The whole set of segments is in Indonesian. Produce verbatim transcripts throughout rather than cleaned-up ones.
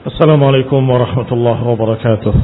السلام عليكم ورحمة الله وبركاته.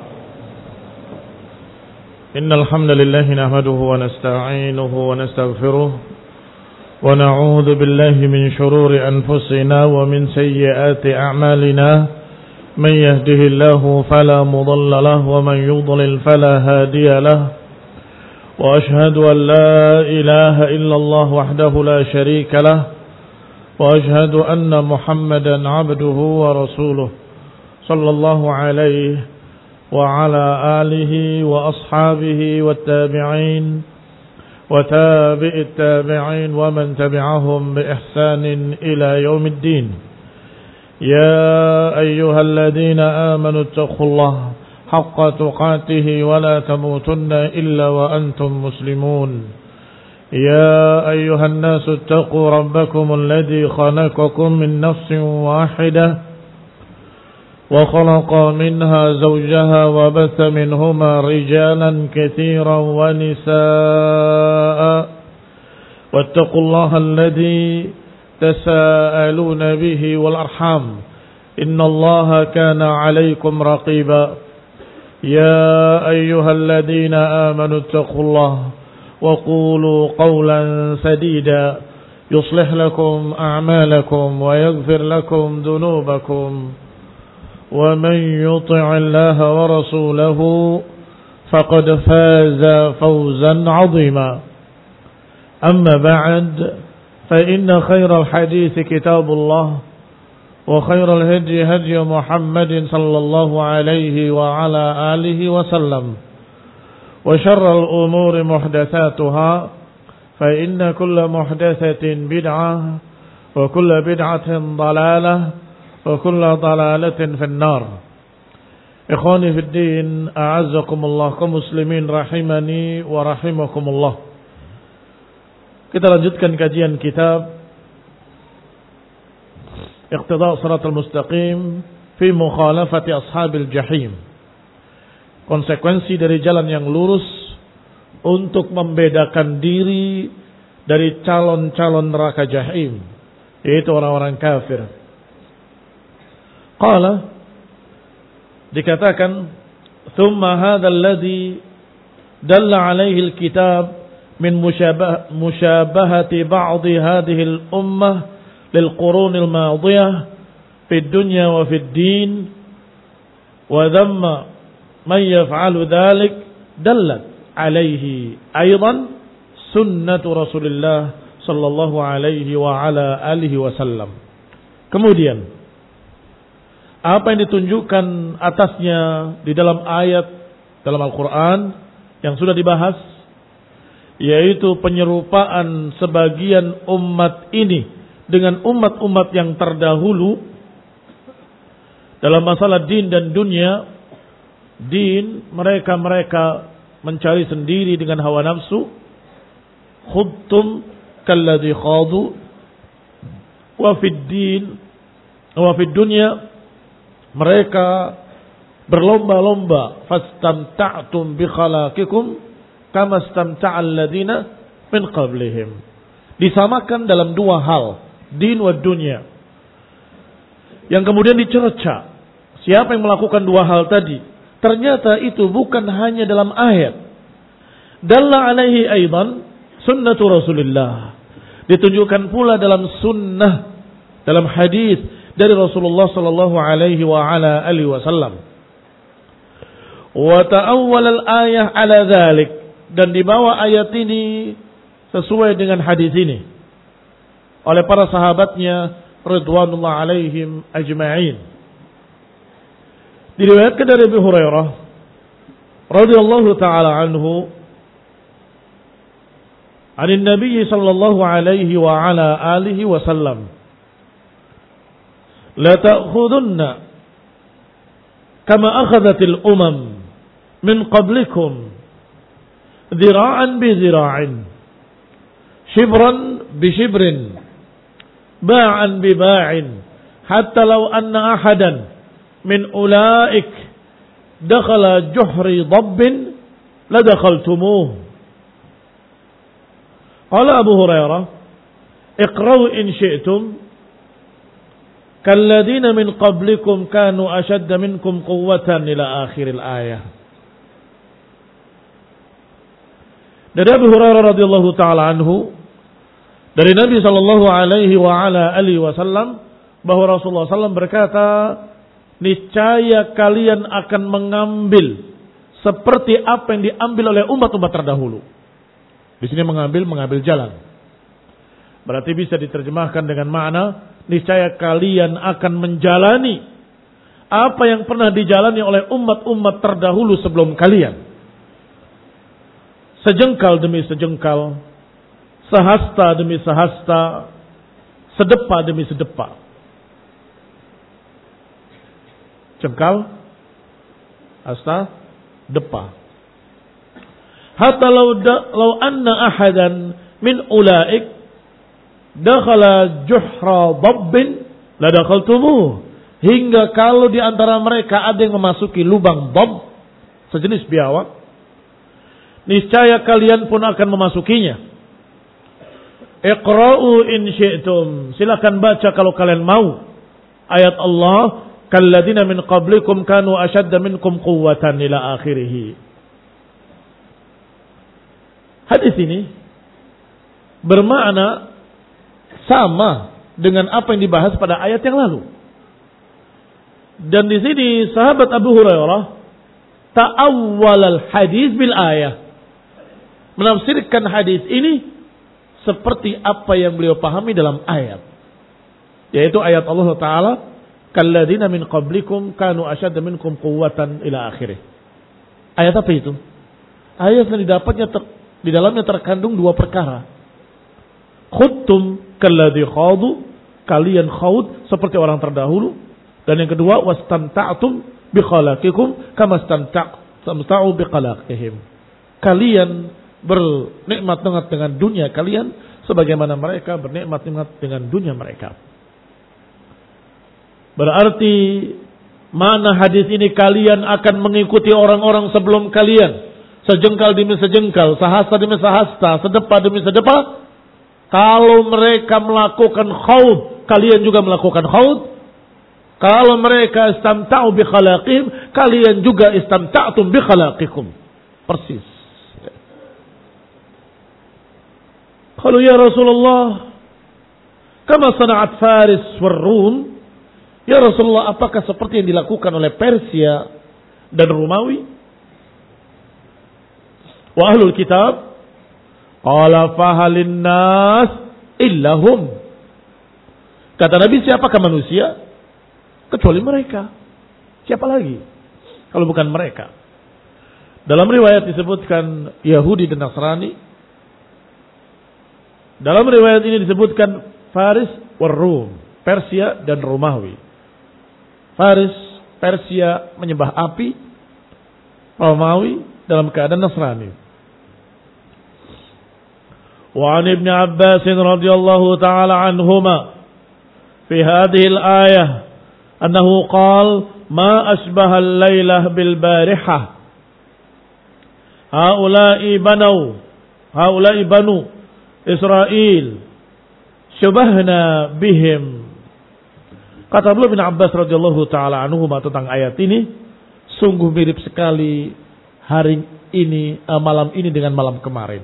إن الحمد لله نحمده ونستعينه ونستغفره ونعوذ بالله من شرور أنفسنا ومن سيئات أعمالنا. من يهده الله فلا مضل له ومن يضلل فلا هادي له. وأشهد أن لا إله إلا الله وحده لا شريك له. وأشهد أن محمدا عبده ورسوله صلى الله عليه وعلى آله وأصحابه والتابعين وتابع التابعين ومن تبعهم بإحسان إلى يوم الدين. يا أيها الذين آمنوا اتقوا الله حق تقاته ولا تموتن إلا وأنتم مسلمون. يا أيها الناس اتقوا ربكم الذي خلقكم من نفس واحدة وخلق منها زوجها وبث منهما رجالا كثيرا ونساء واتقوا الله الذي تساءلون به والأرحام إن الله كان عليكم رقيبا. يا أيها الذين آمنوا اتقوا الله وقولوا قولا سديدا يصلح لكم أعمالكم ويغفر لكم ذنوبكم ومن يطع الله ورسوله فقد فاز فوزا عظيما. أما بعد فإن خير الحديث كتاب الله وخير الهدي هدي محمد صلى الله عليه وعلى آله وسلم وشر الأمور محدثاتها فإن كل محدثة بدعة وكل بدعة ضلالة وكل ضلالة في النار. إخواني في الدين أعزكم الله كمسلمين rahimani wa rahimakumullah. Kita lanjutkan kajian kitab Iqtida' Shiratal Mustaqim fi mukhalafati ashabil jahim. Konsekuensi dari jalan yang lurus untuk membedakan diri dari calon-calon neraka jahim, yaitu orang-orang kafir. Qala, dikatakan, thumma hadha alladhi dalla alaihi alkitab min musyabah, musyabahati ba'di hadhihi al-ummah lil-qurun al-madiyah fi dunya wa fi din wa dhamma man yaf'alu dhalik dallat alaihi aydan sunnatu Rasulullah sallallahu alaihi wa ala alihi wasallam. Kemudian apa yang ditunjukkan atasnya di dalam ayat dalam Al-Quran yang sudah dibahas, yaitu penyerupaan sebagian umat ini dengan umat-umat yang terdahulu dalam masalah din dan dunia. Din, mereka-mereka mencari sendiri dengan hawa nafsu. Khudtum kalladhi khadu wa fid din wa fid dunya, mereka berlomba-lomba, fastamta'tum bi khalaqikum kama istamta'al ladina min qablihim. Disamakan dalam dua hal, din wa dunya, yang kemudian dicerca siapa yang melakukan dua hal tadi. Ternyata itu bukan hanya dalam ayat. Dalla alaihi aidan sunnatu Rasulullah. Ditunjukkan pula dalam sunnah, dalam hadis dari Rasulullah sallallahu alaihi wa ala alihi wasallam. Wa ta'awwal al-ayah ala dzalik, dan dibawa ayat ini sesuai dengan hadis ini oleh para sahabatnya ridwanullah alaihim ajma'in. Diriwayatkan dari Abu Hurairah radhiyallahu taala anhu, anin Nabi sallallahu alaihi wa ala alihi wasallam, la ta'khudunna kama akhadhatil umam min qablikum dhira'an bi dhira'in shibran bi shibrin ba'an bi ba'in hatta law anna ahadan min ulaik dakhala juhri dabbin la dakhaltumuh. Qala Abu Hurairah, iqra'u in syi'tum Kalladzina min qablikum kanu ashadda minkum quwwatan ila akhiril ayah. Dari Abu Hurairah radhiyallahu taala anhu, dari Nabi sallallahu alaihi wa ala alihi wasallam, bahwa Rasulullah sallallahu alaihi wasallam berkata, niscaya kalian akan mengambil seperti apa yang diambil oleh umat-umat terdahulu. Di sini mengambil, mengambil jalan. Berarti bisa diterjemahkan dengan makna, niscaya kalian akan menjalani apa yang pernah dijalani oleh umat-umat terdahulu sebelum kalian. Sejengkal demi sejengkal, sehasta demi sehasta, sedepa demi sedepa. Jengkal, hasta, depa. Hatta law da, law anna ahadan min ulaik dakhala juhra dabbin la dakhaltumuh. Hingga kalau di antara mereka ada yang memasuki lubang dab, sejenis biawak, niscaya kalian pun akan memasukinya. Iqra'u in syi'tum. Silakan baca kalau kalian mau. Ayat Allah, kalladzina min qablikum kanu ashadda minkum quwwatan ila akhirih. Hadis ini bermakna sama dengan apa yang dibahas pada ayat yang lalu. Dan di sini sahabat Abu Hurairah ta'awwal al-hadis bil ayah. Menafsirkan hadis ini seperti apa yang beliau pahami dalam ayat. Yaitu ayat Allah Ta'ala, kalladzina min qablikum kanu ashadda minkum quwwatan ila akhirih. Ayat apa itu? Ayat yang didapatnya ter, di dalamnya terkandung dua perkara. Khuttum kalladzi khadu, kalian khaud seperti orang terdahulu. Dan yang kedua, wastamta'tum bi khalaqikum kama istamta'u bi khalaqihim. Kalian bernikmat-nikmat dengan dunia kalian sebagaimana mereka bernikmat-nikmat dengan dunia mereka. Berarti mana hadis ini, kalian akan mengikuti orang-orang sebelum kalian, sejengkal demi sejengkal, sehasta demi sehasta, sedepa demi sedepa. Kalau mereka melakukan khaud, kalian juga melakukan khaud. Kalau mereka istamta'u bi khalaqihim, kalian juga istamta'tum bi khalaqikum. Persis. Kalau ya Rasulullah, kama sana'at Faris wal Rum, ya Rasulullah, apakah seperti yang dilakukan oleh Persia dan Romawi? Wa ahlul kitab, qala fahalin nas illahum. Kata Nabi, siapakah manusia? Kecuali mereka. Siapa lagi kalau bukan mereka? Dalam riwayat disebutkan Yahudi dan Nasrani. Dalam riwayat ini disebutkan Faris wal Rum, Persia dan Romawi. Faris, Persia menyembah api, Romawi dalam keadaan Nasrani. Wa an Ibn Abbas radhiyallahu ta'ala anhuma fi hadhihi al-ayah annahu qala ma asbaha al-lailah bil barihah. Haula'i banu haula'i banu Israel syabahna bihim. Kata Abdullah bin Abbas radhiyallahu taala anhu tentang ayat ini, sungguh mirip sekali hari ini, malam ini dengan malam kemarin.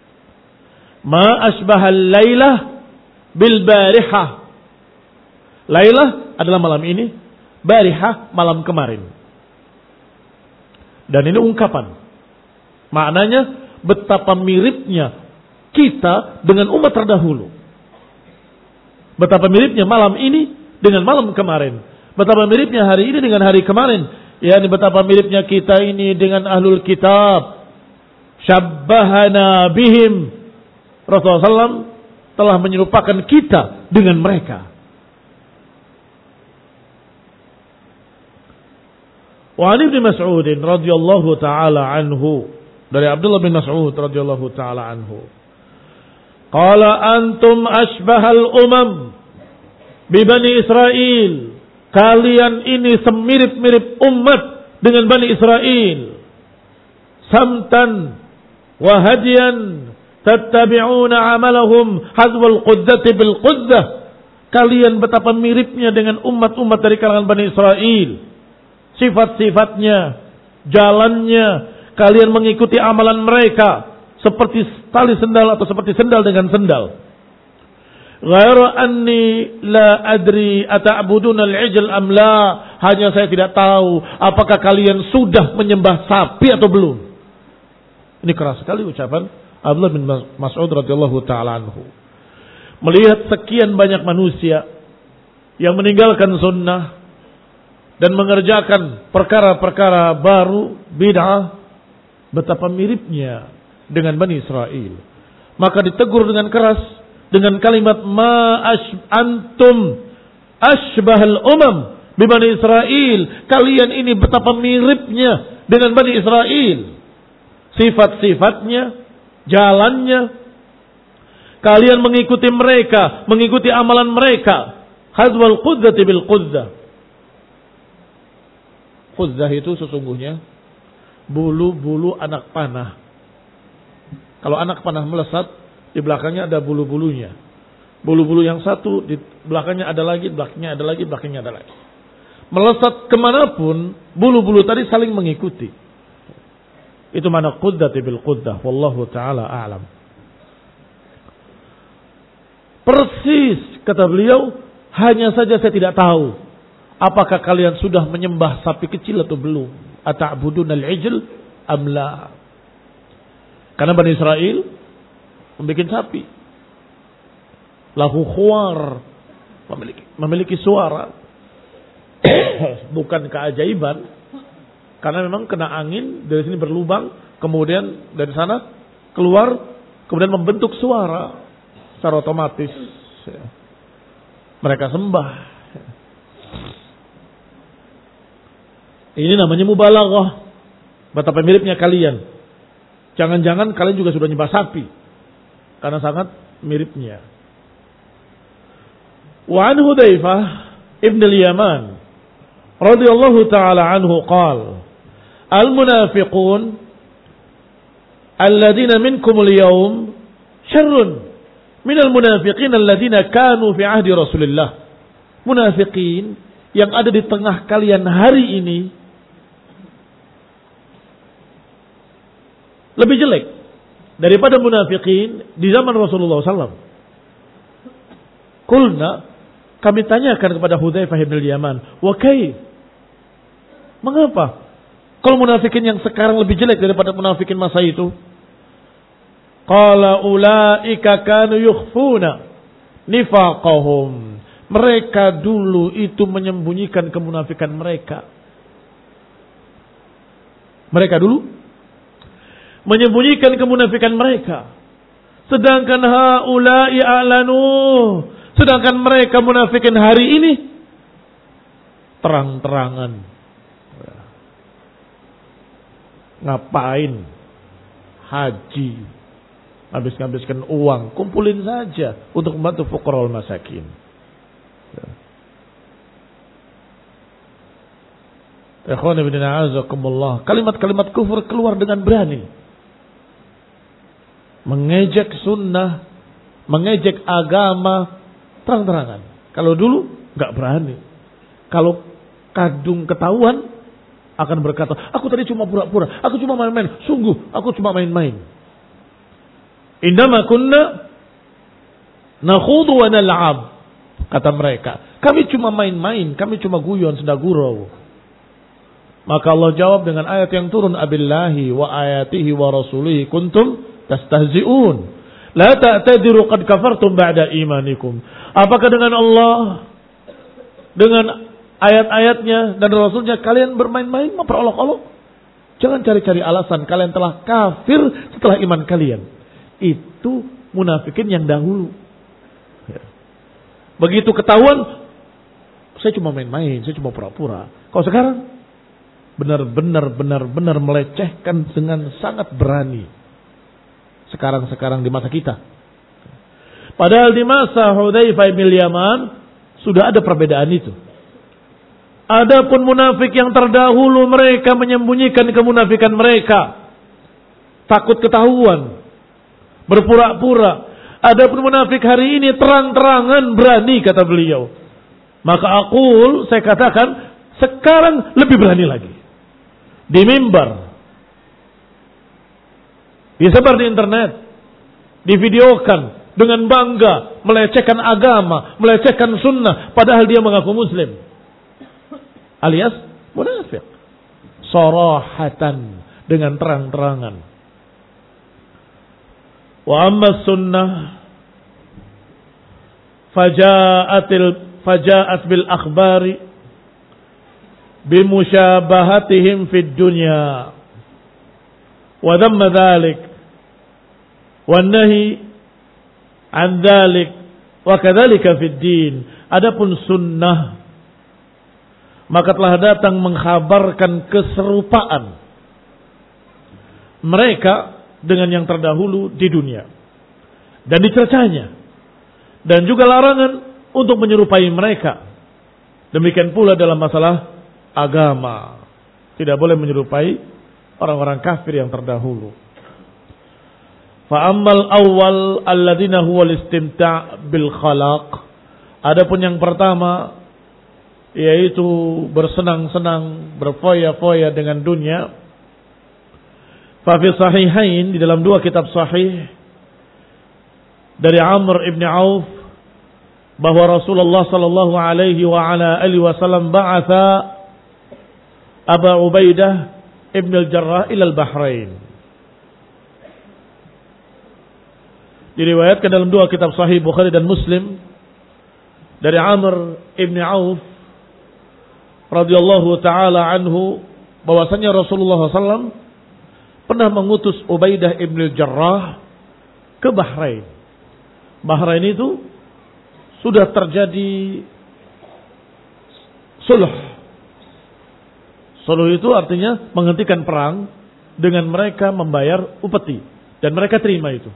Ma asbahal lailah bil barihah. Lailah adalah malam ini, barihah malam kemarin. Dan ini ungkapan. Maknanya betapa miripnya kita dengan umat terdahulu. Betapa miripnya malam ini dengan malam kemarin. Betapa miripnya hari ini dengan hari kemarin. Yani betapa miripnya kita ini dengan ahlul kitab. Syabbahana bihim. Rasulullah shallallahu alaihi wasallam telah menyerupakan kita dengan mereka. Wa an Ibnu Mas'ud radhiyallahu taala anhu, dari Abdullah bin Mas'ud radhiyallahu taala anhu, qala antum asbahal umam bi Bani Israel. Kalian ini semirip-mirip umat dengan Bani Israel. Samtan wa hadiyan tattabi'una amalahum hazwal qudzati bil qudzah. kalian betapa miripnya dengan umat-umat dari kalangan Bani Israel. Sifat-sifatnya, jalannya, kalian mengikuti amalan mereka seperti tali sendal atau seperti sendal dengan sendal. Ghairu anni la adri ata'buduna al-ijl am la. Hanya saya tidak tahu apakah kalian sudah menyembah sapi atau belum. Ini keras sekali ucapan Abdullah bin Mas'ud radhiyallahu taala anhu. Melihat sekian banyak manusia yang meninggalkan sunnah dan mengerjakan perkara-perkara baru, bid'ah, betapa miripnya dengan Bani Israel. Maka ditegur dengan keras dengan kalimat ma ash antum ashbahal umam bi Bani Israel. Kalian ini betapa miripnya dengan Bani Israel. Sifat-sifatnya, jalannya, kalian mengikuti mereka, mengikuti amalan mereka. Hadzwal qudzati bil qudzah. Qudzah itu sesungguhnya bulu-bulu anak panah. Kalau anak panah melesat, di belakangnya ada bulu-bulunya. Bulu-bulu yang satu, di belakangnya ada lagi, belakangnya ada lagi, belakangnya ada lagi. Melesat kemanapun, bulu-bulu tadi saling mengikuti. Itu mana qudzati bil qudzah. Wallahu ta'ala a'lam. Persis kata beliau, hanya saja saya tidak tahu apakah kalian sudah menyembah sapi kecil atau belum. Ata'budun al-ijl am la. Karena Bani Israel membuat sapi. Lahu khuwar, memiliki memiliki suara. Bukan keajaiban, karena memang kena angin dari sini berlubang, kemudian dari sana keluar, kemudian membentuk suara. Secara otomatis mereka sembah. Ini namanya mubalaghah. Betapa miripnya kalian. Jangan-jangan kalian juga sudah nyembah sapi, karena sangat miripnya. Wa an Hudzaifah ibn al-Yaman radhiyallahu ta'ala anhu qala al-munafiqun alladhina minkum al-yawm syarrun minal munafiqin alladzina kanu fi ahdi Rasulillah. Munafiqin yang ada di tengah kalian hari ini lebih jelek daripada munafiqin di zaman Rasulullah sallallahu alaihi wasallam. Qulna, kami tanyakan kepada Hudzaifah bin al-Yaman, wa kayf? Mengapa? Kalau munafikin yang sekarang lebih jelek daripada munafikin masa itu? Qala ulaika kanu yukhfuna nifaqahum. Mereka dulu itu menyembunyikan kemunafikan mereka. Mereka dulu menyembunyikan kemunafikan mereka. Sedangkan haula'i a'lanu. Sedangkan mereka munafikin hari ini terang-terangan. Ngapain haji? Habis-habiskan uang, kumpulin saja untuk membantu fuqara wal masakin. Ikhwan ibn a'azakumullah, kalimat-kalimat kufur keluar dengan berani. Mengejek sunnah, mengejek agama terang-terangan. Kalau dulu enggak berani. Kalau kadung ketahuan akan berkata, aku tadi cuma pura-pura, aku cuma main-main. Sungguh, aku cuma main-main. Indama kunna nakhudu wa nal'ab, kata mereka. Kami cuma main-main, kami cuma guyon, sedang gurau. Maka Allah jawab dengan ayat yang turun, abillahi wa ayatihi wa rasulihi kuntum tastahzi'un. La ta'tadiru qad kafartum ba'da imanikum. Apakah dengan Allah, dengan ayat-ayatnya dan rasulnya kalian bermain-main, memperolok-olok? Jangan cari-cari alasan, kalian telah kafir setelah iman kalian. Itu munafikin yang dahulu. Begitu ketahuan, saya cuma main-main, saya cuma pura-pura. Kalau sekarang benar-benar benar-benar melecehkan dengan sangat berani. Sekarang-sekarang di masa kita. Padahal di masa Hudzaifah bin Yaman sudah ada perbedaan itu. Adapun munafik yang terdahulu, mereka menyembunyikan kemunafikan mereka. Takut ketahuan, berpura-pura. Adapun munafik hari ini terang-terangan berani, kata beliau. Maka aqul, saya katakan, sekarang lebih berani lagi. Di mimbar, disebar di internet, divideokan dengan bangga, melecehkan agama, melecehkan sunnah, padahal dia mengaku muslim. Alias munafik. Sarahatan, dengan terang-terangan. Wa amma sunnah faja'atil faja'at bil akhbari bimusyabahatihim fid dunya wa dhamma dhalik wan nahi an dhalik wa kadzalika fid din. Adapun sunnah maka telah datang mengkhabarkan keserupaan mereka dengan yang terdahulu di dunia dan dicercanya, dan juga larangan untuk menyerupai mereka. Demikian pula dalam masalah agama, tidak boleh menyerupai orang-orang kafir yang terdahulu. Fa ammal awwal alladzina huwa al-istimta' bil khalaq. Adapun yang pertama, yaitu bersenang-senang, berfoya-foya dengan dunia. Fa fi sahihain, di dalam dua kitab sahih dari Amr ibn Auf, bahwa Rasulullah sallallahu alaihi wa ala alihi wasallam ba'atha Abu Ubaidah ibn al-Jarrah ila al-Bahrain. Diriwayatkan dalam dua kitab sahih Bukhari dan Muslim dari Amr ibn Auf radhiyallahu taala anhu, bahwasanya Rasulullah sallallahu alaihi wasallam pernah mengutus Ubaidah ibn al-Jarrah ke Bahrain. Bahrain itu sudah terjadi sulh. Sulh itu artinya menghentikan perang dengan mereka membayar upeti, dan mereka terima itu.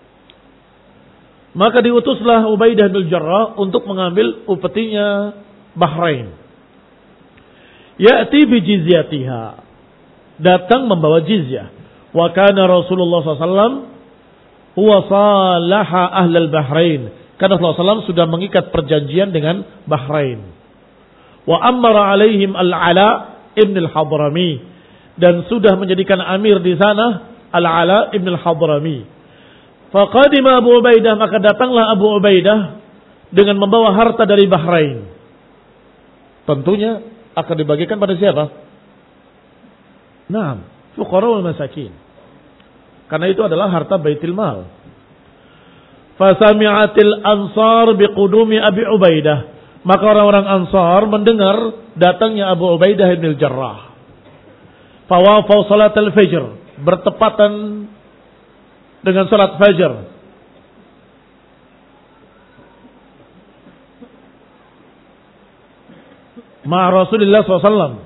Maka diutuslah Ubaidah bin Jarrah untuk mengambil upetinya Bahrain. Ya'ti bi jizyatiha, datang membawa jizyah. Wa kana Rasulullah sallallahu alaihi wasallam huwa salaha ahlal Bahrain. Karena Rasulullah sallallahu alaihi wasallam sudah mengikat perjanjian dengan Bahrain. Wa amara alaihim al-Ala ibn al-Hadrami, dan sudah menjadikan amir di sana al-Ala ibn al-Hadrami. Faqadima Abu Ubaidah, maka datanglah Abu Ubaidah dengan membawa harta dari Bahrain. Tentunya akan dibagikan pada siapa? Naam, fuqara wal masakin. Karena itu adalah harta Baitul Mal. Fasami'atil ansar biqudumi Abi Ubaidah, maka orang-orang Ansar mendengar datangnya Abu Ubaidah bin Jarrah. Fawafau salat al-fajr, bertepatan dengan salat fajar. Ma Rasulullah sallallahu alaihi wasallam.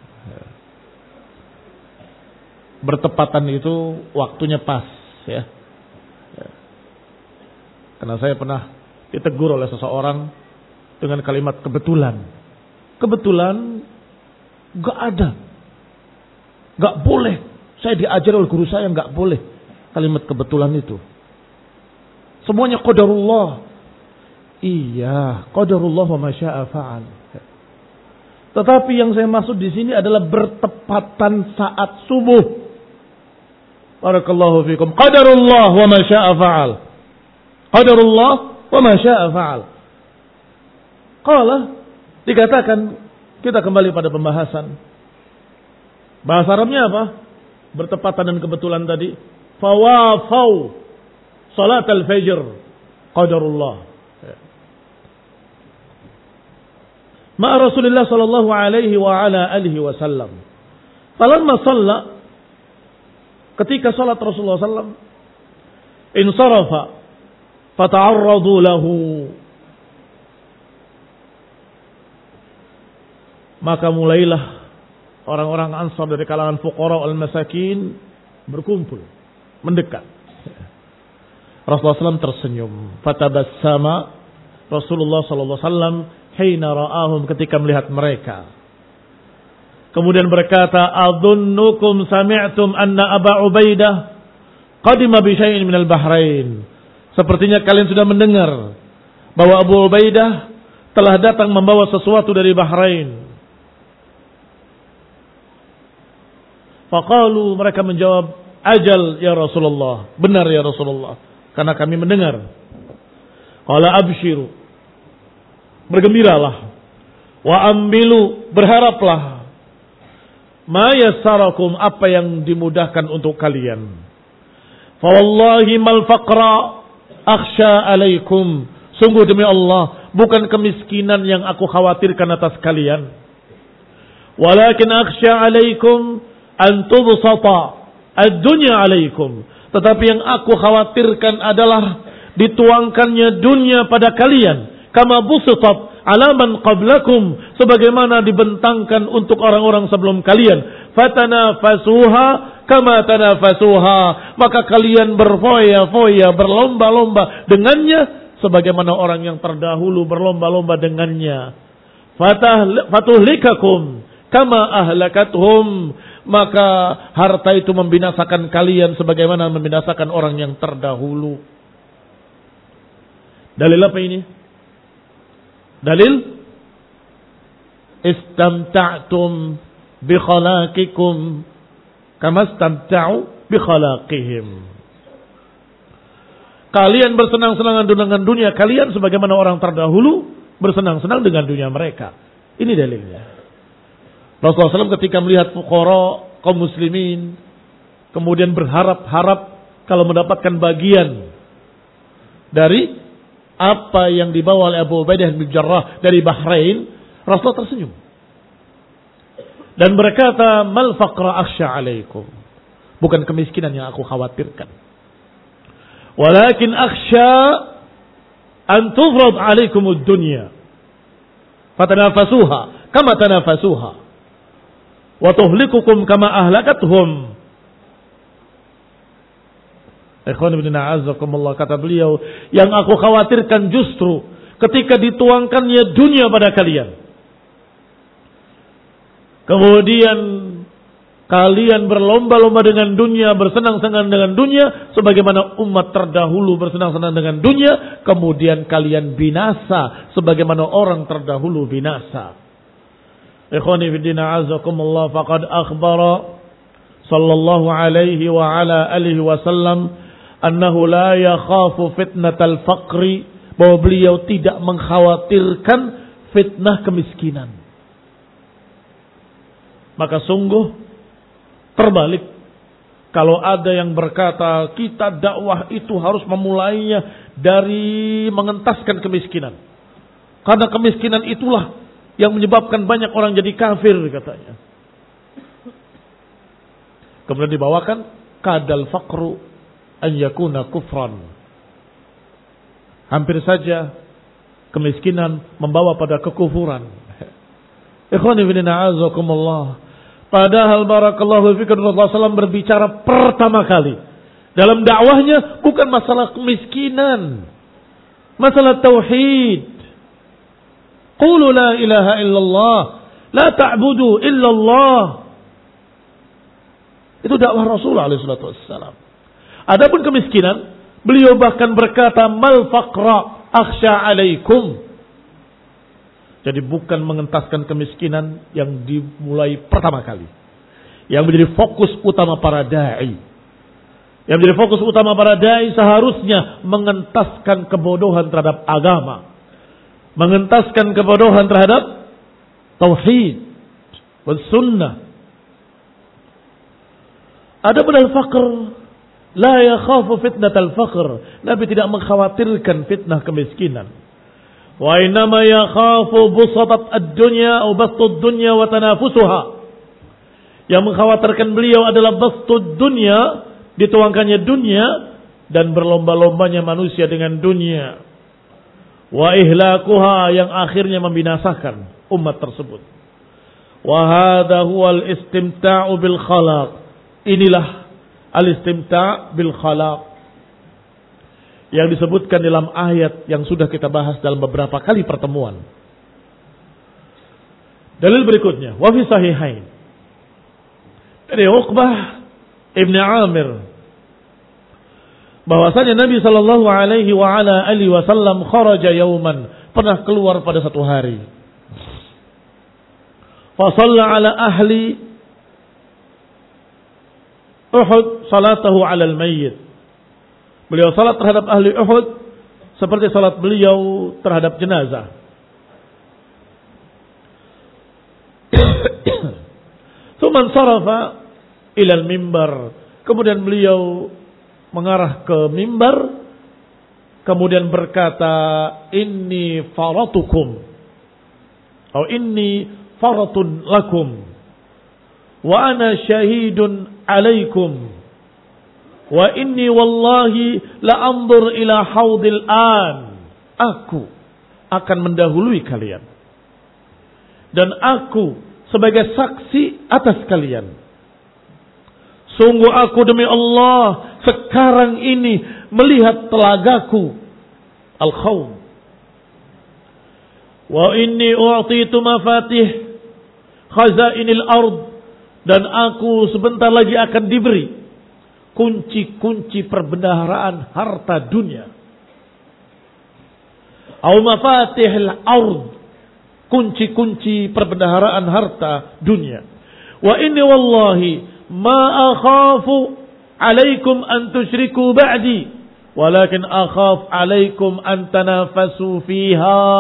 Bertepatan itu waktunya pas, ya. Karena saya pernah ditegur oleh seseorang dengan kalimat kebetulan. Kebetulan gak ada, gak boleh. Saya diajar oleh guru saya, gak boleh kalimat kebetulan itu. Semuanya qadarullah. Iya, qadarullah wa ma syaa fa'al. Tetapi yang saya maksud di sini adalah bertepatan saat subuh. Barakallahu fikum. Qadarullah wa ma syaa fa'al. Qadarullah wa ma syaa fa'al. Qala, dikatakan, kita kembali pada pembahasan. Bahasa Arabnya apa? Bertepatan dan kebetulan tadi. Fawafau salat al-fajr. Qadarullah. Ma Rasulullah sallallahu alaihi wa ala alihi wasallam. Falamma shalla, ketika salat Rasulullah sallallahu alaihi wasallam, insarafa fata'arradu lahu, maka mulailah orang-orang Ansar dari kalangan fuqara al-masakin berkumpul, mendekat. Rasulullah sallallahu alaihi wasallam tersenyum. Fatabassama Rasulullah sallallahu alaihi wasallam hina ra'ahum, ketika melihat mereka. Kemudian berkata, "Adunnukum sami'tum anna Aba Ubaidah qadima bi syai'in minal Bahrain." Sepertinya kalian sudah mendengar bahwa Abu Ubaidah telah datang membawa sesuatu dari Bahrain. Faqalu, mereka menjawab, ajal ya Rasulullah, benar ya Rasulullah, karena kami mendengar. Qala abshiru, bergembiralah, wa ambilu, berharaplah, ma yassarakum, apa yang dimudahkan untuk kalian. Fa wallahi mal faqra akhsha alaikum, sungguh demi Allah, bukan kemiskinan yang aku khawatirkan atas kalian. Walakin akhsha alaikum an tubsata ad-dunya alaikum, tetapi yang aku khawatirkan adalah dituangkannya dunia pada kalian, kama busitat ala man qablakum, sebagaimana dibentangkan untuk orang-orang sebelum kalian. Fatanafasuha kama tanafasuha, maka kalian berfoya-foya, berlomba-lomba dengannya sebagaimana orang yang terdahulu berlomba-lomba dengannya. Fatuhlikakum kama ahlakathum, maka harta itu membinasakan kalian sebagaimana membinasakan orang yang terdahulu. Dalil apa ini? Dalil istamta'tum bi khalaqikum kama istamta'u bi khalaqihim. Kalian bersenang-senang dengan dunia kalian sebagaimana orang terdahulu bersenang-senang dengan dunia mereka. Ini dalilnya. Rasulullah shallallahu alaihi wasallam ketika melihat fuqara kaum muslimin, kemudian berharap-harap kalau mendapatkan bagian dari apa yang dibawa oleh Abu Ubaidah bin Jarrah dari Bahrain, Rasulullah tersenyum dan berkata, mal faqra akhsha alaikum, bukan kemiskinan yang aku khawatirkan, walakin akhsha an tufrad alaikumud dunya fatanafasuha kama tanafasuha wa tuhlikukum kama ahlakathum. Ikhwan ibn a'azzakumullah, kata beliau, yang aku khawatirkan justru ketika dituangkannya dunia pada kalian, kemudian kalian berlomba-lomba dengan dunia, bersenang-senang dengan dunia sebagaimana umat terdahulu bersenang-senang dengan dunia, kemudian kalian binasa sebagaimana orang terdahulu binasa. Ikhwani fiddina azakumullah, faqad akhbara sallallahu alaihi wa ala alihi wasallam annahu la yakhafu fitnatal faqri, bahwa beliau tidak mengkhawatirkan fitnah kemiskinan. Maka sungguh terbalik kalau ada yang berkata kita dakwah itu harus memulainya dari mengentaskan kemiskinan, karena kemiskinan itulah yang menyebabkan banyak orang jadi kafir, katanya. Kemudian dibawakan kadal faqru an yakuna kufran, hampir saja kemiskinan membawa pada kekufuran. Ikhwani fillah azakumullah, padahal barakallahu fikum Rasulullah sallallahu alaihi wasallam berbicara pertama kali dalam dakwahnya bukan masalah kemiskinan, masalah tauhid. Qulu la ilaha illallah, la ta'budu illallah. Itu dakwah Rasulullah alaihi wasallam. Adapun kemiskinan, beliau bahkan berkata mal faqra akhsha alaikum. Jadi bukan mengentaskan kemiskinan yang dimulai pertama kali. Yang menjadi fokus utama para dai. Yang menjadi fokus utama para dai seharusnya mengentaskan kebodohan terhadap agama, mengentaskan kebodohan terhadap tauhid dan sunnah. Adapun al-faqr, la yakhafu fitnat al-faqr, Nabi tidak mengkhawatirkan fitnah kemiskinan. Wa innama yakhafu busatat ad-dunya atau bastud dunya wa tanafusuha. Yang mengkhawatirkan beliau adalah bastud dunya, dituangkannya dunia dan berlomba-lombanya manusia dengan dunia. Wa ihlakuha, yang akhirnya membinasakan umat tersebut. Wa hadha huwal istimta'u bil khalaq. Inilah al-istimta' bil khalaq yang disebutkan dalam ayat yang sudah kita bahas dalam beberapa kali pertemuan. Dalil berikutnya, wa fi sahihain dari Uqbah Ibn Amir bahwasanya Nabi sallallahu alaihi wa ala alihi wasallam kharaja yauman, pernah keluar pada satu hari. Fa shalla ala ahli Uhud salatahu ala al-mayyit. Beliau salat terhadap ahli Uhud seperti salat beliau terhadap jenazah. Tsumman sarafa ila al-mimbar. Kemudian beliau mengarah ke mimbar, kemudian berkata, inni faratukum atau inni faratun lakum wa ana syahidun alaikum wa inni wallahi la anzur ila haudil an. Aku akan mendahului kalian dan aku sebagai saksi atas kalian. Sungguh aku demi Allah sekarang ini melihat telagaku al-khawm. Wa inni u'titu mafatih khazainil ard, dan aku sebentar lagi akan diberi kunci-kunci perbendaharaan harta dunia. Au mafatihil ard, kunci-kunci perbendaharaan harta dunia. Wa inni wallahi ma akhafu alaikum an tusyriku ba'di, walakin akhaf alaikum an tanafasu fiha.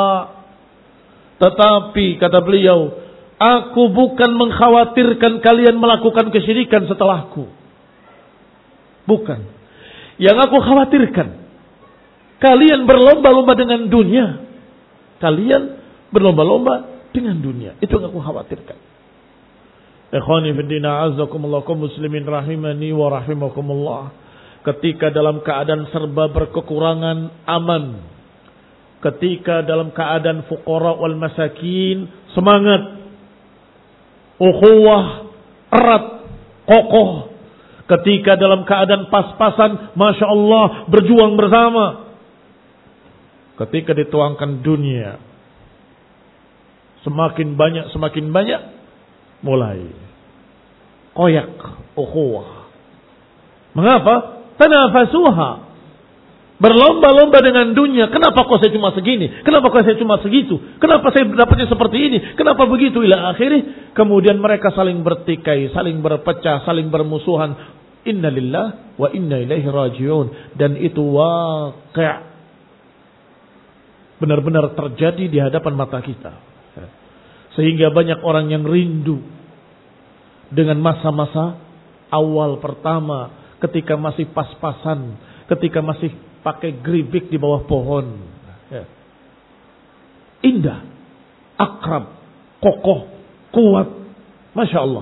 Tetapi kata beliau, aku bukan mengkhawatirkan kalian melakukan kesyirikan setelahku. Bukan. Yang aku khawatirkan, kalian berlomba-lomba dengan dunia. Kalian berlomba-lomba dengan dunia. Itu yang aku khawatirkan. Ikhwani fiddina azakumullah kaum muslimin rahimani wa rahimakumullah. Ketika dalam keadaan serba berkekurangan aman, ketika dalam keadaan fuqara wal masakin semangat, ukhuwah erat, kokoh. Ketika dalam keadaan pas-pasan, masya Allah berjuang bersama. Ketika dituangkan dunia, semakin banyak semakin banyak, mulai koyak ukhuwah. Mengapa? Tanafasuha, berlomba-lomba dengan dunia. Kenapa kok saya cuma segini? Kenapa kok saya cuma segitu? Kenapa saya dapatnya seperti ini? Kenapa begitu? Ila akhirih. Kemudian mereka saling bertikai, saling berpecah, saling bermusuhan. Inna lillah wa inna ilaihi rajiun. Dan itu waqi', benar-benar terjadi di hadapan mata kita. Sehingga banyak orang yang rindu dengan masa-masa awal pertama, ketika masih pas-pasan, ketika masih pakai geribik di bawah pohon. Indah, akrab, kokoh, kuat, masya Allah.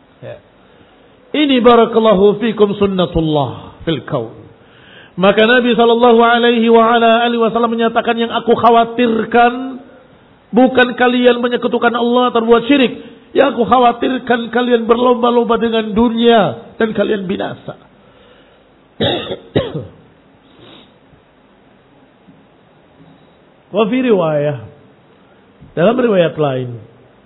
Ini barakallahu fikum sunnatullah fil kaun. Maka Nabi sallallahu alaihi wa ala alihi wasallam menyatakan, yang aku khawatirkan bukan kalian menyekutukan Allah atau berbuat syirik. Yang aku khawatirkan kalian berlomba-lomba dengan dunia dan kalian binasa. Wa fi riwayah, dalam riwayat lain,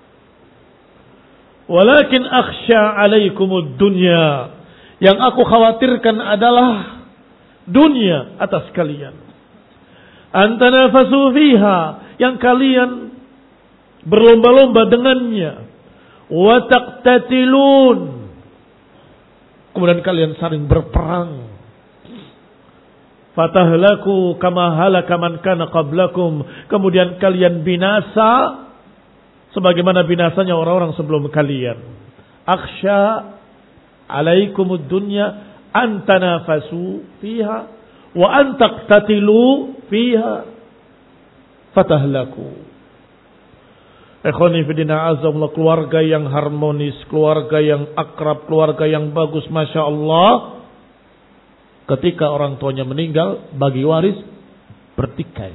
walakin akhsha alaikumud dunya, yang aku khawatirkan adalah dunia atas kalian. Antanafasu fiha, yang kalian berlomba-lomba dengannya. Wa taqtatilun, kemudian kalian saling berperang. Fatahlaku kama halaka man kana qablakum, kemudian kalian binasa sebagaimana binasanya orang-orang sebelum kalian. Akhsha alaikumud dunya an tanafasu fiha wa an taqtatilu fiha fatahlaku. Ikhwani fillah azamullah, keluarga yang harmonis, keluarga yang akrab, keluarga yang bagus, masya Allah. Ketika orang tuanya meninggal, bagi waris bertikai.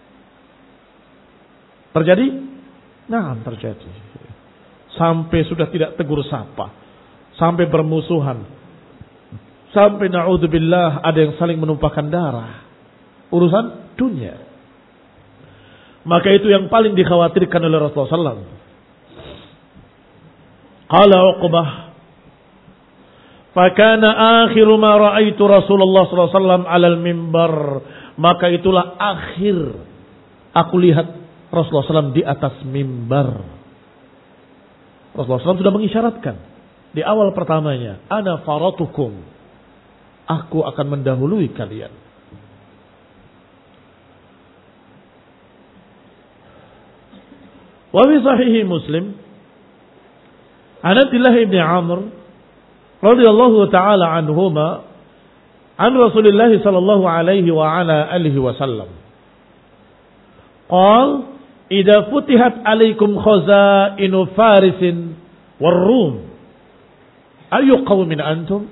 Terjadi? Nah, terjadi. Sampai sudah tidak tegur sapa, sampai bermusuhan, sampai na'udzubillah ada yang saling menumpahkan darah. Urusan dunia. Maka itu yang paling dikhawatirkan oleh Rasulullah sallallahu alaihi wasallam. Qala Uqbah, Fakana akhiru ma ra'aitu Rasulullah sallallahu alaihi wasallam 'alal mimbar. Maka itulah akhir aku lihat Rasulullah sallallahu alaihi wasallam di atas mimbar. Rasulullah sallallahu alaihi wasallam sudah mengisyaratkan di awal pertamanya, ana faratukum. Aku akan mendahului kalian. Wa fi sahih Muslim, an Abdullah bin Amr radhiyallahu taala anhuma an Rasulillah sallallahu alaihi wa ala alihi wasallam. Qal idza futihat alaikum khazainu Farisin war Rum ayu qaumin antum?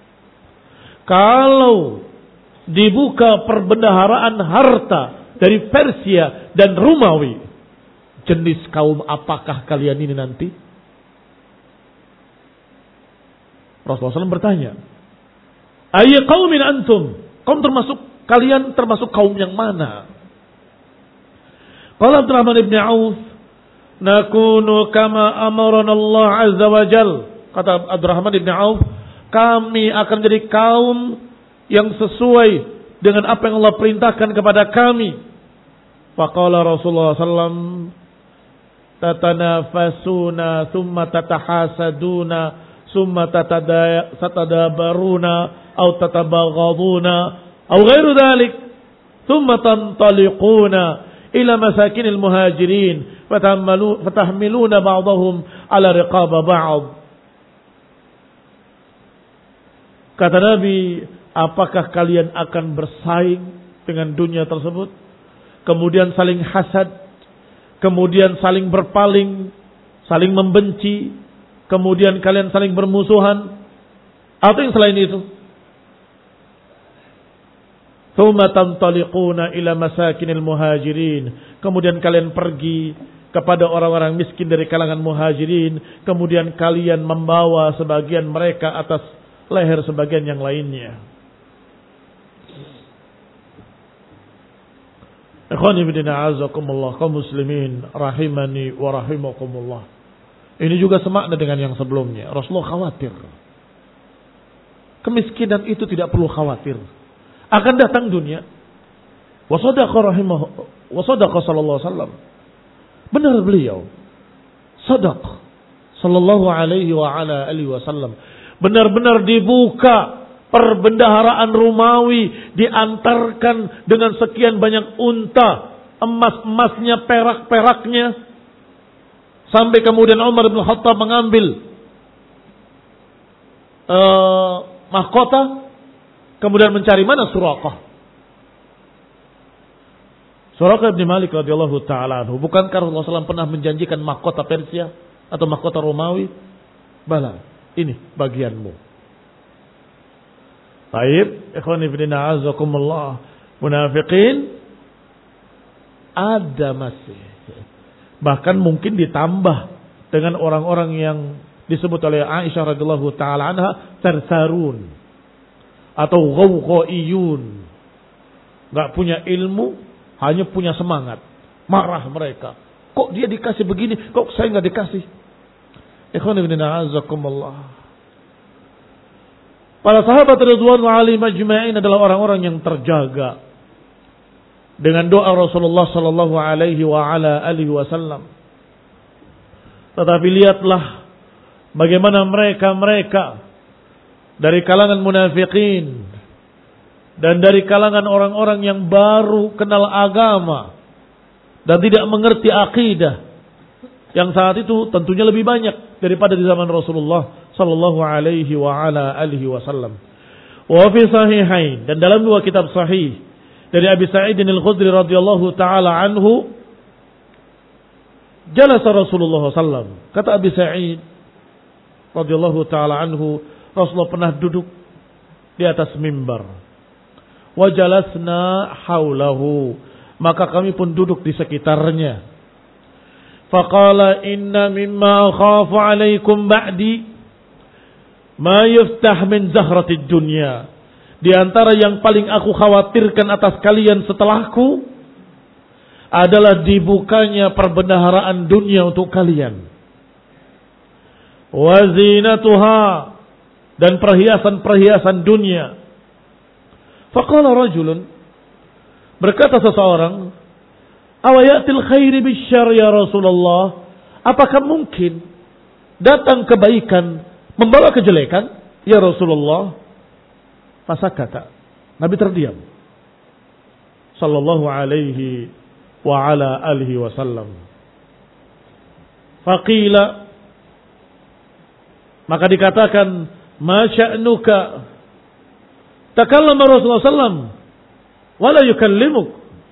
Kalau dibuka perbendaharaan harta dari Persia dan Romawi, jenis kaum apakah kalian ini nanti? Rasulullah sallallahu alaihi wasallam bertanya, ayy qaumin antum? Kaum termasuk kalian termasuk kaum yang mana? Qala Abdurrahman ibn Auf, nakunu kama amarana Allah azza wa jal. Kata Abdurrahman ibn Auf, kami akan jadi kaum yang sesuai dengan apa yang Allah perintahkan kepada kami. Faqala Rasulullah sallallahu alaihi wasallam, tatanafasuna thumma tatahasaduna thumma tatadabaruna aw tatabaghaduna aw ghairu dhalik thumma tantaliquna ila masakinil muhajirin fatahmiluna ba'dahum ala riqaba ba'd. Kata Nabi, apakah kalian akan bersaing dengan dunia tersebut, kemudian saling hasad, kemudian saling berpaling, saling membenci, kemudian kalian saling bermusuhan, atau yang selain itu? Tsumma tantaliquna ila masakinil muhajirin, kemudian kalian pergi kepada orang-orang miskin dari kalangan muhajirin, kemudian kalian membawa sebagian mereka atas leher sebagian yang lainnya. Ikhwani fillah azakumullah, kaum muslimin rahimani wa rahimakumullah. Ini juga semakna dengan yang sebelumnya. Rasulullah khawatir. Kemiskinan itu tidak perlu khawatir. Akan datang dunia. Wa sadaqa rahimah wa sadaqa sallallahu alaihi wasallam. Benar beliau. Sadaq sallallahu alaihi wa ala alihi wasallam. Benar-benar dibuka perbendaharaan Romawi, diantarkan dengan sekian banyak unta, emas-emasnya, perak-peraknya, sampai kemudian Umar bin Khattab mengambil uh, mahkota, kemudian mencari mana Suraqah. Suraqah bin Malik radhiyallahu taala anhu. Bukankah Rasulullah sallallahu alaihi wasallam pernah menjanjikan mahkota Persia atau mahkota Romawi? Bala. Ini bagianmu. Baik, ikhwani fillah azakumullah. Munafiqin ada masih. Bahkan mungkin ditambah dengan orang-orang yang disebut oleh Aisyah radhiyallahu taala anha tarsarun atau ghawqaiyun. Enggak punya ilmu, hanya punya semangat. Marah mereka. Kok dia dikasih begini, kok saya enggak dikasih? Ikhwan ibn a'azakumullah. Para sahabat radhiyallahu alaihim ajma'in adalah orang-orang yang terjaga dengan doa Rasulullah sallallahu alaihi wa ala alihi wasallam. Tetapi lihatlah bagaimana mereka-mereka dari kalangan munafikin dan dari kalangan orang-orang yang baru kenal agama dan tidak mengerti akidah, yang saat itu tentunya lebih banyak daripada di zaman Rasulullah sallallahu alaihi wa ala alihi wasallam. Wa fi sahihain, dan dalam dua kitab sahih dari Abi Sa'id al-Khudri radhiyallahu taala anhu, jalasa Rasulullah sallallahu alaihi wasallam. Kata Abi Sa'id radhiyallahu taala anhu, Rasulullah pernah duduk di atas mimbar. Wa jalasna haulahu, maka kami pun duduk di sekitarnya. Faqala inna mimma akhafu alaikum ba'di ma yuftah min zahratid dunya. Di antara yang paling aku khawatirkan atas kalian setelahku adalah dibukanya perbendaharaan dunia untuk kalian. Wa zinatuha, dan perhiasan-perhiasan dunia. Faqala rajulun, berkata seseorang, awayatil khairi bisyarr ya Rasulullah, apakah mungkin datang kebaikan membawa kejelekan ya Rasulullah? Fasakata, Nabi terdiam sallallahu alaihi wa ala alihi wasallam. Faqila, maka dikatakan, ma sya'nuka? Takallama Rasulullah sallallahu alaihi wasallam wala yukallimuk.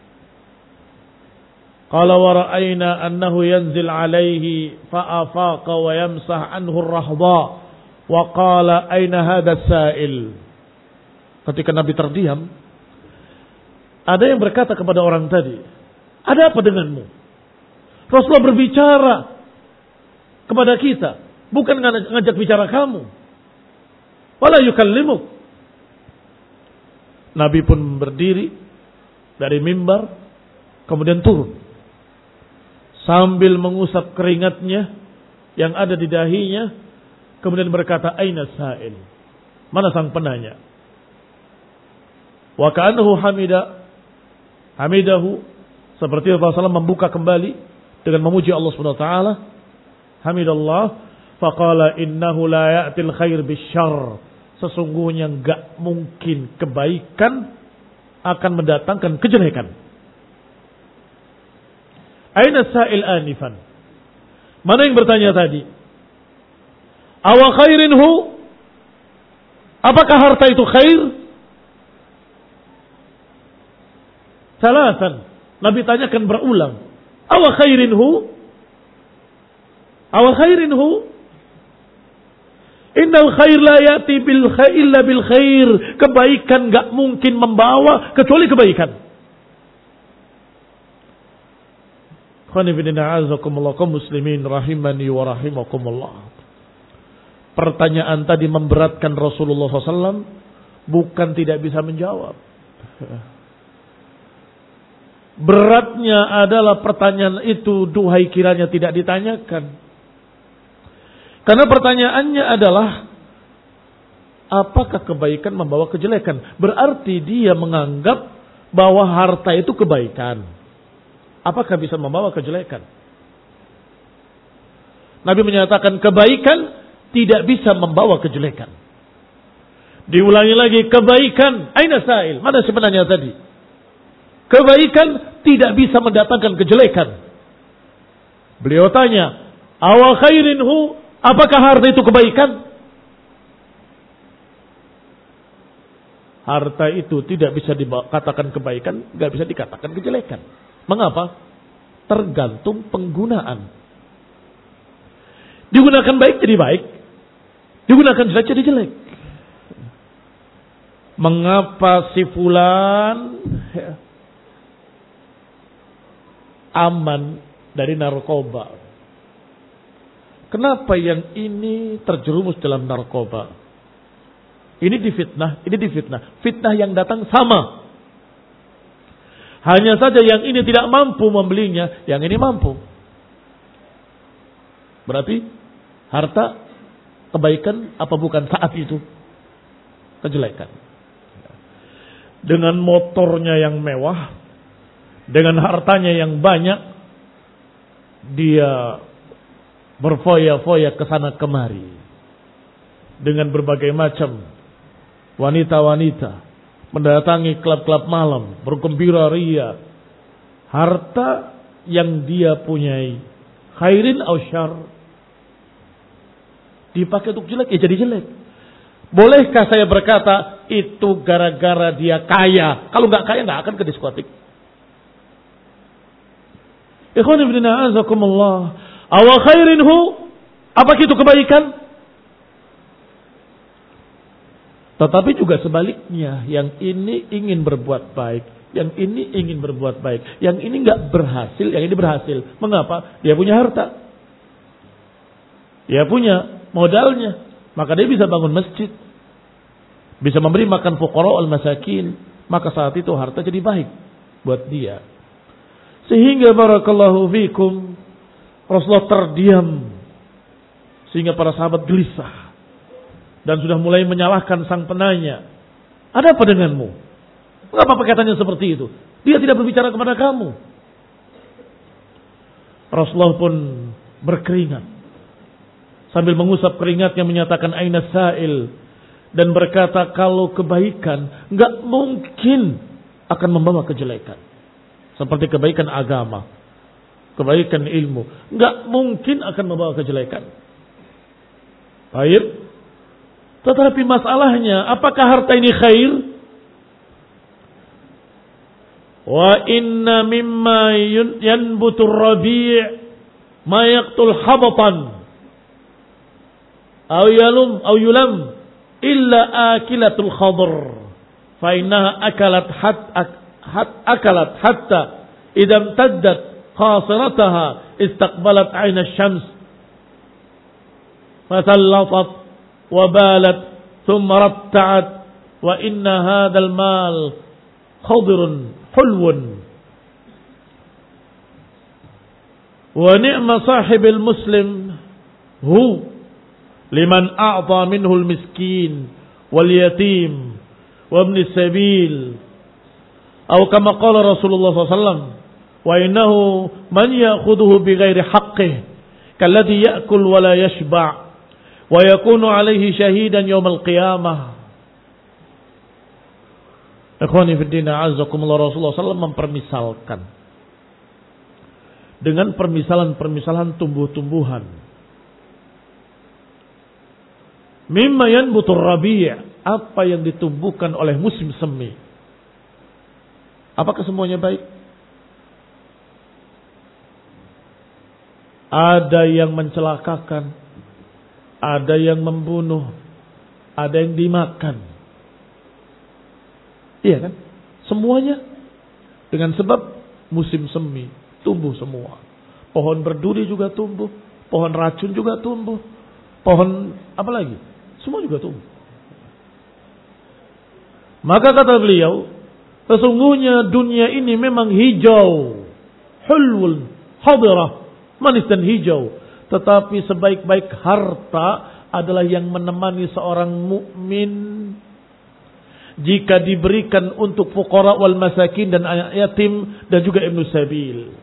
Qala wa ra'ayna annahu yanzil alaihi fa'afaqa wa yamsah anhu ar-rahdha wa qala aina hadha as-sa'il. Ketika Nabi terdiam, ada yang berkata kepada orang tadi, ada apa denganmu? Rasulullah berbicara kepada kita, bukan ngajak bicara kamu. Wala yukallimuk. Nabi pun berdiri dari mimbar, kemudian turun sambil mengusap keringatnya yang ada di dahinya, kemudian berkata, aina sa'il? Mana sang penanya? Wa ka'annahu hamida hamidahu, seperti Rasulullah sallallahu alaihi wasallam membuka kembali dengan memuji Allah Subhanahu wa taala. Hamidallah, faqala innahu la ya'til khair bisyarr. Sesungguhnya enggak mungkin kebaikan akan mendatangkan kejelekan. Aina sa'il anifan? Mana yang bertanya tadi? Awa khairin hu? Apakah harta itu khair? Salasan. Nabi tanyakan berulang. Awa khairin hu? Awa khairin hu? Innal khair la yati bil khair illa bil khair. Kebaikan enggak mungkin membawa kecuali kebaikan. Khonifidina azakumullah kaum muslimin rahimani wa rahimakumullah. Pertanyaan tadi memberatkan Rasulullah sallallahu alaihi wasallam, bukan tidak bisa menjawab. Beratnya adalah pertanyaan itu, duhai kiranya tidak ditanyakan. Karena pertanyaannya adalah, apakah kebaikan membawa kejelekan? Berarti dia menganggap bahwa harta itu kebaikan. Apakah bisa membawa kejelekan? Nabi menyatakan kebaikan tidak bisa membawa kejelekan. Diulangi lagi, kebaikan, aina sa'il? Mana sebenarnya tadi? Kebaikan tidak bisa mendatangkan kejelekan. Beliau tanya, awa khairin hu? Apakah harta itu kebaikan? Harta itu tidak bisa dikatakan kebaikan, nggak bisa dikatakan kejelekan. Mengapa? Tergantung penggunaan. Digunakan baik jadi baik, digunakan jelek jadi jelek. Mengapa si fulan aman dari narkoba? Kenapa yang ini terjerumus dalam narkoba? Ini difitnah, ini difitnah. Fitnah yang datang sama. Hanya saja yang ini tidak mampu membelinya, yang ini mampu. Berarti harta kebaikan apa bukan saat itu? Kejelekan. Dengan motornya yang mewah, dengan hartanya yang banyak, dia berfoya-foya ke sana kemari dengan berbagai macam wanita-wanita, mendatangi klub-klub malam, bergembira ria. Harta yang dia punyai, khairin aw syarr, dipakai untuk jelek, ya jadi jelek. Bolehkah saya berkata itu gara-gara dia kaya? Kalau nggak kaya nggak akan ke diskotik. Ikhwan fillah azakumullah. Awa khairin hu? Apa itu kebaikan? Tetapi juga sebaliknya, yang ini ingin berbuat baik, yang ini ingin berbuat baik, yang ini enggak berhasil, yang ini berhasil. Mengapa? Dia punya harta, dia punya modalnya, maka dia bisa bangun masjid, bisa memberi makan fuqara al masakin, maka saat itu harta jadi baik buat dia. Sehingga barakallahu fikum, Rasulullah terdiam sehingga para sahabat gelisah. dan sudah mulai menyalahkan sang penanya. Ada apa denganmu? Mengapa perkataannya seperti itu? Dia tidak berbicara kepada kamu. Rasulullah pun berkeringat sambil mengusap keringatnya, menyatakan aina sa'il, dan berkata kalau kebaikan enggak mungkin akan membawa kejelekan. Seperti kebaikan agama, kebaikan ilmu, enggak mungkin akan membawa kejelekan. Baik. Tetapi masalahnya, apakah harta ini khair? Wa inna mimma yanbutur rabi' ma yaqtul habatan aw yalum aw yulam illa akilatul khadr fa innaha akalat hat, hat akalat hatta idza imtaddat qasirataha istaqbalat 'aina asy-syams fatallatat wa balat thumma ratta'at wa inna hadzal mal khadrun hulwun wa ni'ma sahibil muslim hu liman a'ta minhu al-miskin wal yatim wa ibn sabil atau kama qala Rasulullah sallallahu alaihi wasallam wa innahu man ya'khudhuhu bighairi haqqihi kalladhi ya'kul wa la yashba' wa yakunu alaihi shahidan yawmal qiyamah. Ikhwani fi din, a'azzakumullah, Rasulullah sallallahu alaihi wasallam mempermisalkan dengan permisalan-permisalan tumbuh-tumbuhan. Mimma yanbutur rabi', apa yang ditumbuhkan oleh musim semi. Apakah semuanya baik? Ada yang mencelakakan, ada yang membunuh, ada yang dimakan. Iya kan? Semuanya dengan sebab musim semi tumbuh semua. Pohon berduri juga tumbuh, pohon racun juga tumbuh, pohon apa lagi? Semua juga tumbuh. Maka kata beliau, sesungguhnya dunia ini memang hijau, hulwul, hadirah, manis dan hijau. Tetapi sebaik-baik harta adalah yang menemani seorang mukmin jika diberikan untuk fuqara wal masakin dan anak yatim dan juga ibnu sabil.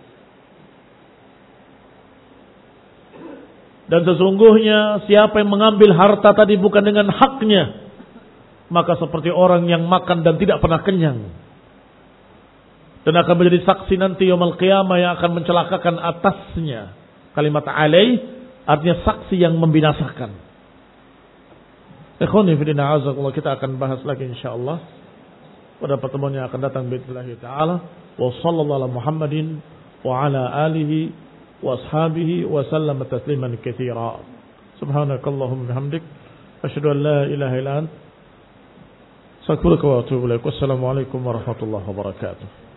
Dan sesungguhnya siapa yang mengambil harta tadi bukan dengan haknya, maka seperti orang yang makan dan tidak pernah kenyang, dan akan menjadi saksi nanti yaumul qiyamah yang akan mencelakakan atasnya. Kalimat alaih artinya saksi yang membinasakan. Ikhwani fillah, azakumullah, kita akan bahas lagi insyaallah pada pertemuan yang akan datang billahi taala. Wa sallallahu ala Muhammadin wa ala alihi wa ashabihi wa sallama tasliman katsira. Subhanakallahumma bihamdik asyhadu an la ilaha illa anta astaghfiruka wa atubu ilaik. Wassalamu alaikum warahmatullahi wabarakatuh.